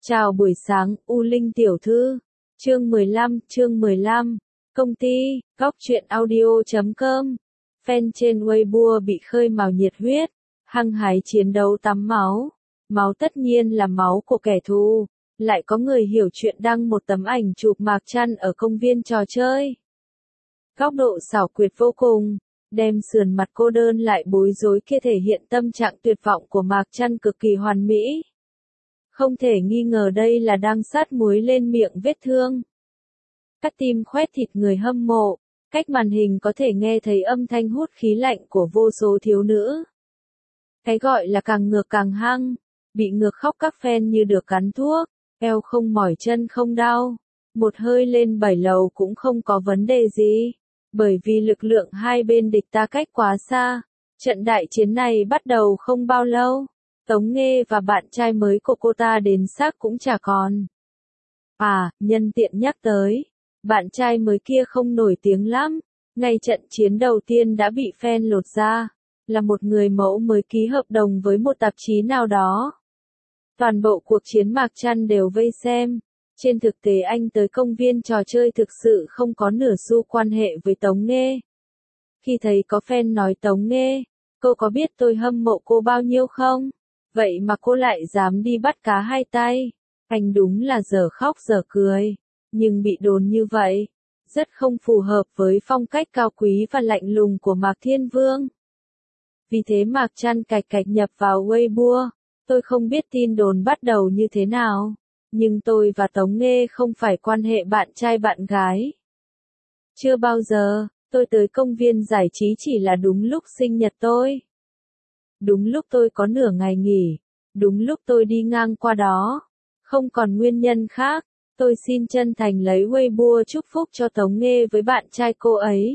Chào buổi sáng, U Linh tiểu thư. Chương 15, Công ty, góc truyện audio.com. Fan trên Weibo bị khơi mào nhiệt huyết, hăng hái chiến đấu tắm máu. Máu tất nhiên là máu của kẻ thù. Lại có người hiểu chuyện đăng một tấm ảnh chụp Mạc Trăn ở công viên trò chơi. Góc độ xảo quyệt vô cùng, đem sườn mặt cô đơn lại bối rối kia thể hiện tâm trạng tuyệt vọng của Mạc Trăn cực kỳ hoàn mỹ. Không thể nghi ngờ đây là đang sát muối lên miệng vết thương. Cắt tim khoét thịt người hâm mộ, cách màn hình có thể nghe thấy âm thanh hút khí lạnh của vô số thiếu nữ. Cái gọi là càng ngược càng hăng, bị ngược khóc các fan như được cắn thuốc, eo không mỏi chân không đau, một hơi lên 7 lầu cũng không có vấn đề gì, bởi vì lực lượng hai bên địch ta cách quá xa. Trận đại chiến này bắt đầu không bao lâu. Tống Nghê và bạn trai mới của cô ta đến xác cũng chả còn. Nhân tiện nhắc tới, bạn trai mới kia không nổi tiếng lắm, ngay trận chiến đầu tiên đã bị fan lột ra, là một người mẫu mới ký hợp đồng với một tạp chí nào đó. Toàn bộ cuộc chiến Mạc Trăn đều vây xem, trên thực tế anh tới công viên trò chơi thực sự không có nửa xu quan hệ với Tống Nghê. Khi thấy có fan nói Tống Nghê, cô có biết tôi hâm mộ cô bao nhiêu không? Vậy mà cô lại dám đi bắt cá hai tay. Anh đúng là dở khóc dở cười. Nhưng bị đồn như vậy, rất không phù hợp với phong cách cao quý và lạnh lùng của Mạc Thiên Vương. Vì thế Mạc Trăn cạch nhập vào Weibo. Tôi không biết tin đồn bắt đầu như thế nào. Nhưng tôi và Tống Nghê không phải quan hệ bạn trai bạn gái. Chưa bao giờ, tôi tới công viên giải trí chỉ là đúng lúc sinh nhật tôi. Đúng lúc tôi có nửa ngày nghỉ, đúng lúc tôi đi ngang qua đó, không còn nguyên nhân khác, tôi xin chân thành lấy Weibo chúc phúc cho Tống Nghê với bạn trai cô ấy.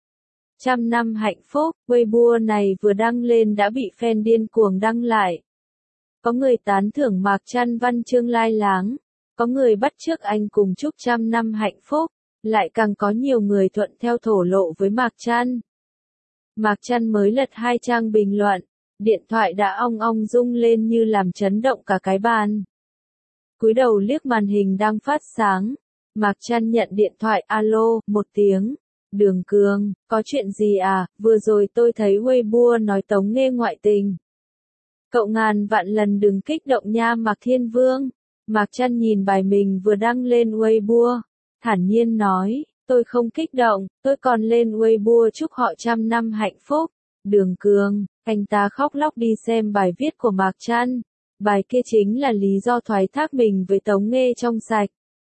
100 năm hạnh phúc, Weibo này vừa đăng lên đã bị fan điên cuồng đăng lại. Có người tán thưởng Mạc Trăn văn chương lai láng, có người bắt chước anh cùng chúc 100 năm hạnh phúc, lại càng có nhiều người thuận theo thổ lộ với Mạc Trăn. Mạc Trăn mới lật 2 trang bình luận. Điện thoại đã ong ong rung lên như làm chấn động cả cái bàn. Cúi đầu liếc màn hình đang phát sáng. Mạc Trăn nhận điện thoại alo, một tiếng. Đường Cường, có chuyện gì à? Vừa rồi tôi thấy Weibo nói Tống Nghê ngoại tình. Cậu ngàn vạn lần đừng kích động nha Mạc Thiên Vương. Mạc Trăn nhìn bài mình vừa đăng lên Weibo, thản nhiên nói, tôi không kích động, tôi còn lên Weibo chúc họ 100 năm hạnh phúc. Đường Cường, anh ta khóc lóc đi xem bài viết của Mạc Trăn. Bài kia chính là lý do thoái thác mình với Tống Nghê trong sạch.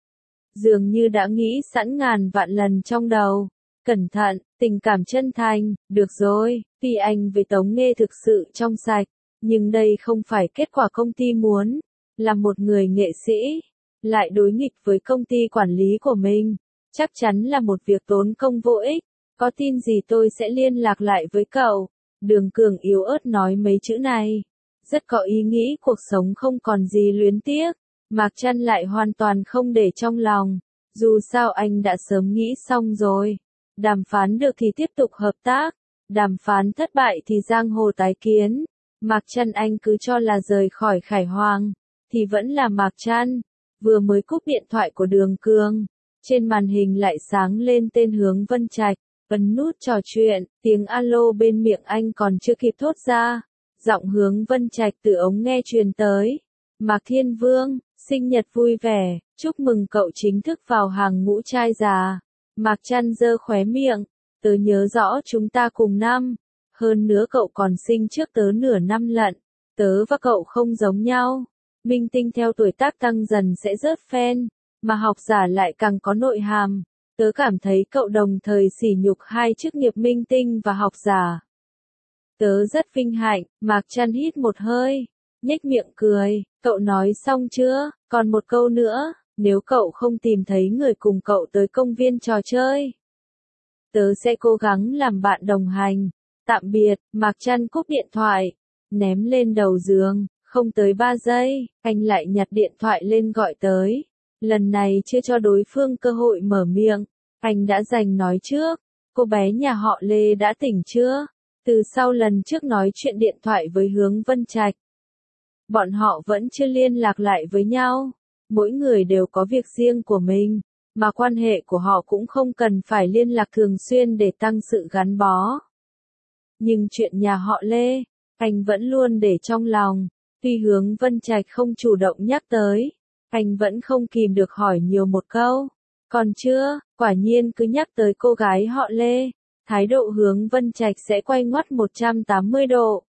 Dường như đã nghĩ sẵn ngàn vạn lần trong đầu. Cẩn thận, tình cảm chân thành, được rồi, tuy anh với Tống Nghê thực sự trong sạch, nhưng đây không phải kết quả công ty muốn. Là một người nghệ sĩ, lại đối nghịch với công ty quản lý của mình, chắc chắn là một việc tốn công vô ích. Có tin gì tôi sẽ liên lạc lại với cậu. Đường Cường yếu ớt nói mấy chữ này. Rất có ý nghĩ cuộc sống không còn gì luyến tiếc. Mạc Trăn lại hoàn toàn không để trong lòng. Dù sao anh đã sớm nghĩ xong rồi. Đàm phán được thì tiếp tục hợp tác. Đàm phán thất bại thì giang hồ tái kiến. Mạc Trăn anh cứ cho là rời khỏi Khải Hoàng. Thì vẫn là Mạc Trăn. Vừa mới cúp điện thoại của Đường Cường. Trên màn hình lại sáng lên tên Hướng Vân Trạch. Ấn nút trò chuyện, tiếng alo bên miệng anh còn chưa kịp thốt ra. Giọng Hướng Vân Trạch từ ống nghe truyền tới. Mạc Thiên Vương, sinh nhật vui vẻ, chúc mừng cậu chính thức vào hàng ngũ trai già. Mạc Trăn giơ khóe miệng, tớ nhớ rõ chúng ta cùng năm. Hơn nữa cậu còn sinh trước tớ nửa năm lận. Tớ và cậu không giống nhau. Minh tinh theo tuổi tác tăng dần sẽ rớt fan, mà học giả lại càng có nội hàm. Tớ cảm thấy cậu đồng thời sỉ nhục hai chức nghiệp minh tinh và học giả. Tớ rất vinh hạnh. Mạc Trăn hít một hơi, nhếch miệng cười. Cậu nói xong chưa? Còn một câu nữa, nếu cậu không tìm thấy người cùng cậu tới công viên trò chơi, tớ sẽ cố gắng làm bạn đồng hành. Tạm biệt. Mạc Trăn cúp điện thoại, ném lên đầu giường. Không tới 3 giây, anh lại nhặt điện thoại lên gọi tới. Lần này chưa cho đối phương cơ hội mở miệng, anh đã giành nói trước. Cô bé nhà họ Lê đã tỉnh chưa? Từ sau lần trước nói chuyện điện thoại với Hướng Vân Trạch, bọn họ vẫn chưa liên lạc lại với nhau. mỗi người đều có việc riêng của mình, mà quan hệ của họ cũng không cần phải liên lạc thường xuyên để tăng sự gắn bó. Nhưng chuyện nhà họ Lê, anh vẫn luôn để trong lòng, tuy Hướng Vân Trạch không chủ động nhắc tới, anh vẫn không kìm được hỏi nhiều một câu. Còn chưa, quả nhiên cứ nhắc tới cô gái họ Lê, thái độ Hướng Vân Trạch sẽ quay ngoắt 180 độ.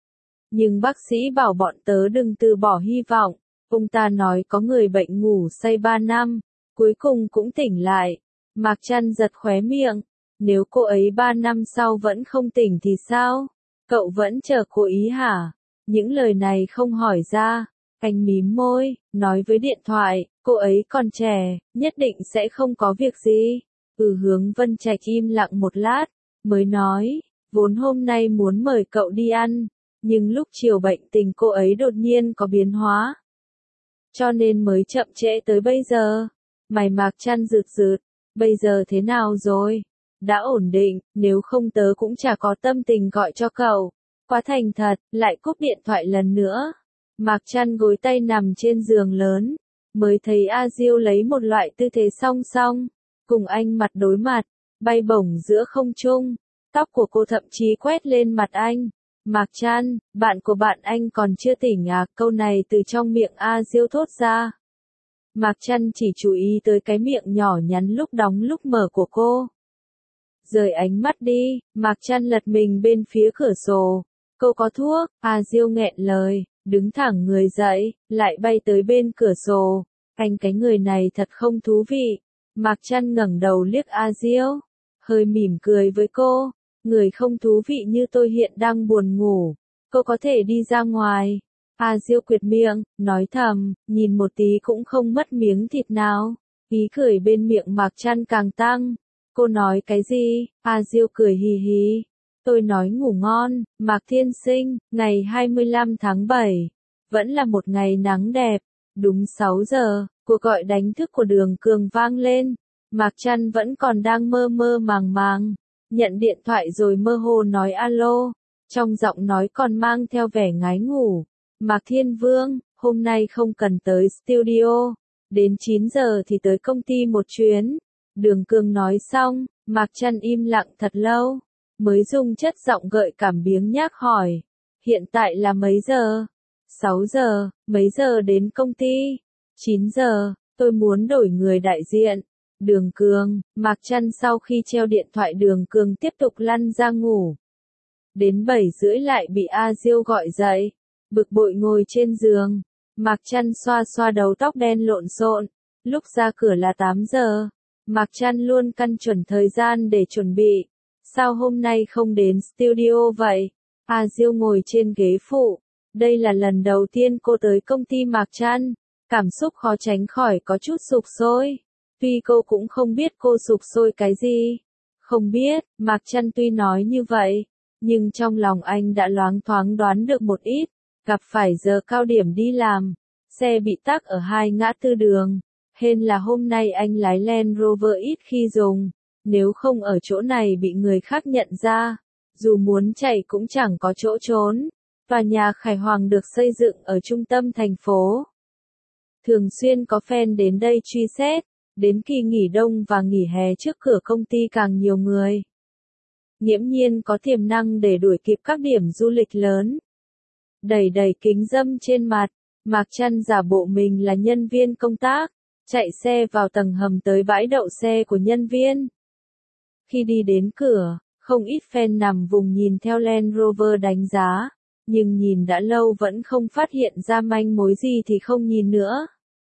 Nhưng bác sĩ bảo bọn tớ đừng từ bỏ hy vọng, ông ta nói có người bệnh ngủ say 3 năm, cuối cùng cũng tỉnh lại. Mạc Trăn giật khóe miệng, nếu cô ấy 3 năm sau vẫn không tỉnh thì sao? Cậu vẫn chờ cô ý hả? Những lời này không hỏi ra, anh mím môi, nói với điện thoại, cô ấy còn trẻ, nhất định sẽ không có việc gì. Hướng Vân Trạch im lặng một lát, mới nói, vốn hôm nay muốn mời cậu đi ăn, nhưng lúc chiều bệnh tình cô ấy đột nhiên có biến hóa. Cho nên mới chậm trễ tới bây giờ. Mày Mạc Trăn rực rực, bây giờ thế nào rồi? Đã ổn định, nếu không tớ cũng chả có tâm tình gọi cho cậu. Quá thành thật, lại cúp điện thoại lần nữa. Mạc Trăn gối tay nằm trên giường lớn, mới thấy A Diêu lấy một loại tư thế song song, cùng anh mặt đối mặt, bay bổng giữa không trung. Tóc của cô thậm chí quét lên mặt anh. Mạc Trăn, bạn của bạn anh còn chưa tỉnh à? Câu này từ trong miệng A Diêu thốt ra. Mạc Trăn chỉ chú ý tới cái miệng nhỏ nhắn lúc đóng lúc mở của cô. Rời ánh mắt đi, Mạc Trăn lật mình bên phía cửa sổ. Cô có thuốc? A Diêu nghẹn lời, đứng thẳng người dậy, lại bay tới bên cửa sổ. Anh cái người này thật không thú vị. Mạc Trăn ngẩng đầu liếc A Diêu, hơi mỉm cười với cô. Người không thú vị như tôi hiện đang buồn ngủ. Cô có thể đi ra ngoài. A Diêu quyệt miệng, nói thầm, nhìn một tí cũng không mất miếng thịt nào. Ý cười bên miệng Mạc Trăn càng tăng. Cô nói cái gì? A Diêu cười hì hì. Tôi nói ngủ ngon, Mạc Thiên Sinh, ngày 25 tháng 7. Vẫn là một ngày nắng đẹp. Đúng 6 giờ, cuộc gọi đánh thức của Đường Cường vang lên. Mạc Trăn vẫn còn đang mơ mơ màng màng. Nhận điện thoại rồi mơ hồ nói alo. Trong giọng nói còn mang theo vẻ ngái ngủ. Mạc Thiên Vương, hôm nay không cần tới studio. Đến 9 giờ thì tới công ty một chuyến. Đường Cường nói xong, Mạc Trăn im lặng thật lâu. Mới dùng chất giọng gợi cảm biếng nhác hỏi. Hiện tại là mấy giờ? 6 giờ, mấy giờ đến công ty? 9 giờ, tôi muốn đổi người đại diện. Đường Cường, Mạc Trăn sau khi treo điện thoại Đường Cường tiếp tục lăn ra ngủ. Đến 7 rưỡi lại bị A Diêu gọi dậy. Bực bội ngồi trên giường. Mạc Trăn xoa xoa đầu tóc đen lộn xộn. Lúc ra cửa là 8 giờ. Mạc Trăn luôn căn chuẩn thời gian để chuẩn bị. Sao hôm nay không đến studio vậy? A Diêu ngồi trên ghế phụ. Đây là lần đầu tiên cô tới công ty Mạc Trăn. Cảm xúc khó tránh khỏi có chút sục sôi. Tuy cô cũng không biết cô sục sôi cái gì. Không biết, Mạc Trăn tuy nói như vậy. Nhưng trong lòng anh đã loáng thoáng đoán được một ít. Gặp phải giờ cao điểm đi làm. Xe bị tắc ở hai ngã tư đường. Hên là hôm nay anh lái Land Rover ít khi dùng. Nếu không ở chỗ này bị người khác nhận ra. Dù muốn chạy cũng chẳng có chỗ trốn. Tòa nhà Khải Hoàng được xây dựng ở trung tâm thành phố. Thường xuyên có fan đến đây truy xét. Đến kỳ nghỉ đông và nghỉ hè trước cửa công ty càng nhiều người. Nghiễm nhiên có tiềm năng để đuổi kịp các điểm du lịch lớn. Đầy đầy kính râm trên mặt, Mạc Trăn giả bộ mình là nhân viên công tác, chạy xe vào tầng hầm tới bãi đậu xe của nhân viên. Khi đi đến cửa, không ít fan nằm vùng nhìn theo Land Rover đánh giá, nhưng nhìn đã lâu vẫn không phát hiện ra manh mối gì thì không nhìn nữa.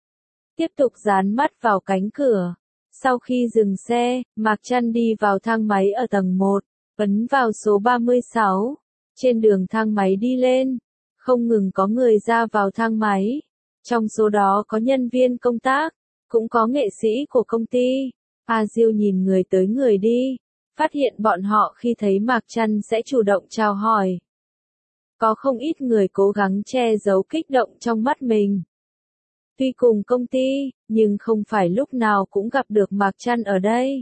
Tiếp tục dán mắt vào cánh cửa. Sau khi dừng xe, Mạc Trăn đi vào thang máy ở tầng 1, ấn vào số 36. Trên đường thang máy đi lên, không ngừng có người ra vào thang máy. Trong số đó có nhân viên công tác, cũng có nghệ sĩ của công ty. A Diêu nhìn người tới người đi, phát hiện bọn họ khi thấy Mạc Trăn sẽ chủ động chào hỏi. Có không ít người cố gắng che giấu kích động trong mắt mình. Tuy cùng công ty, nhưng không phải lúc nào cũng gặp được Mạc Trăn ở đây.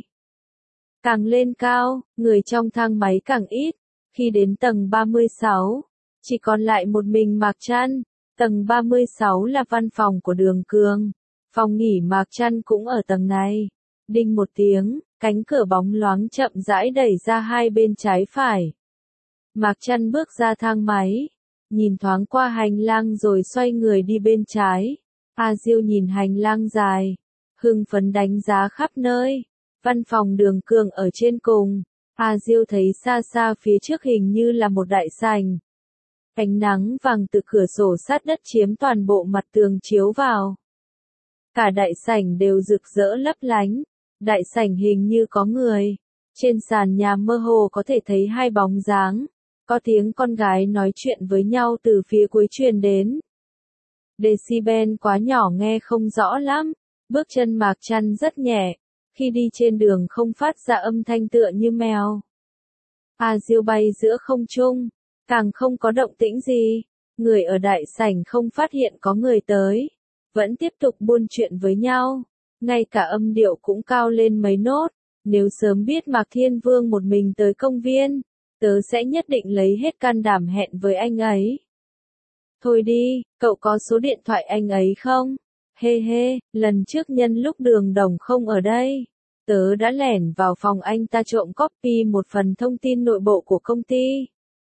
Càng lên cao, người trong thang máy càng ít. Khi đến tầng 36, chỉ còn lại một mình Mạc Trăn. Tầng 36 là văn phòng của Đường Cường. Phòng nghỉ Mạc Trăn cũng ở tầng này. Đinh một tiếng, cánh cửa bóng loáng chậm rãi đẩy ra hai bên trái phải. Mạc Trăn bước ra thang máy, nhìn thoáng qua hành lang rồi xoay người đi bên trái. A Diêu nhìn hành lang dài, hưng phấn đánh giá khắp nơi. Văn phòng Đường Cường ở trên cùng. A Diêu thấy xa xa phía trước hình như là một đại sảnh. Ánh nắng vàng từ cửa sổ sát đất chiếm toàn bộ mặt tường chiếu vào. Cả đại sảnh đều rực rỡ lấp lánh. Đại sảnh hình như có người. Trên sàn nhà mơ hồ có thể thấy hai bóng dáng. Có tiếng con gái nói chuyện với nhau từ phía cuối truyền đến. Decibel quá nhỏ nghe không rõ lắm. Bước chân Mạc Trăn rất nhẹ. Khi đi trên đường không phát ra âm thanh tựa như mèo. A Diêu bay giữa không trung. Càng không có động tĩnh gì. Người ở đại sảnh không phát hiện có người tới. Vẫn tiếp tục buôn chuyện với nhau. Ngay cả âm điệu cũng cao lên mấy nốt. Nếu sớm biết Mạc Thiên Vương một mình tới công viên, tớ sẽ nhất định lấy hết can đảm hẹn với anh ấy. Thôi đi, cậu có số điện thoại anh ấy không? Hê hê, lần trước nhân lúc Đường Đồng không ở đây, tớ đã lẻn vào phòng anh ta trộm copy một phần thông tin nội bộ của công ty.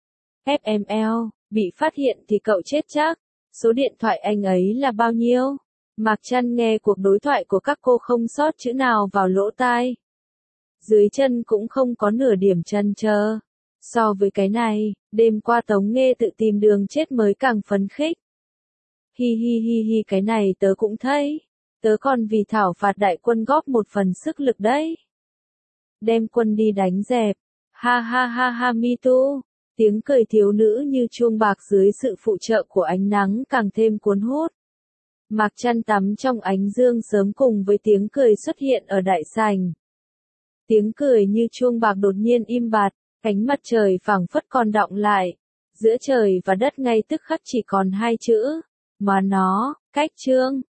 FML, bị phát hiện thì cậu chết chắc. Số điện thoại anh ấy là bao nhiêu? Mạc Trăn nghe cuộc đối thoại của các cô không sót chữ nào vào lỗ tai. Dưới chân cũng không có nửa điểm chần chờ. So với cái này, đêm qua Tống Nghê tự tìm đường chết mới càng phấn khích. Hi hi hi hi, cái này tớ cũng thấy. Tớ còn vì thảo phạt đại quân góp một phần sức lực đấy. Đem quân đi đánh dẹp. Ha ha ha ha, me too. Tiếng cười thiếu nữ như chuông bạc dưới sự phụ trợ của ánh nắng càng thêm cuốn hút. Mạc Trăn tắm trong ánh dương sớm cùng với tiếng cười xuất hiện ở đại sảnh. Tiếng cười như chuông bạc đột nhiên im bặt, ánh mặt trời phảng phất còn đọng lại. Giữa trời và đất ngay tức khắc chỉ còn hai chữ. Mà nó, cách chương.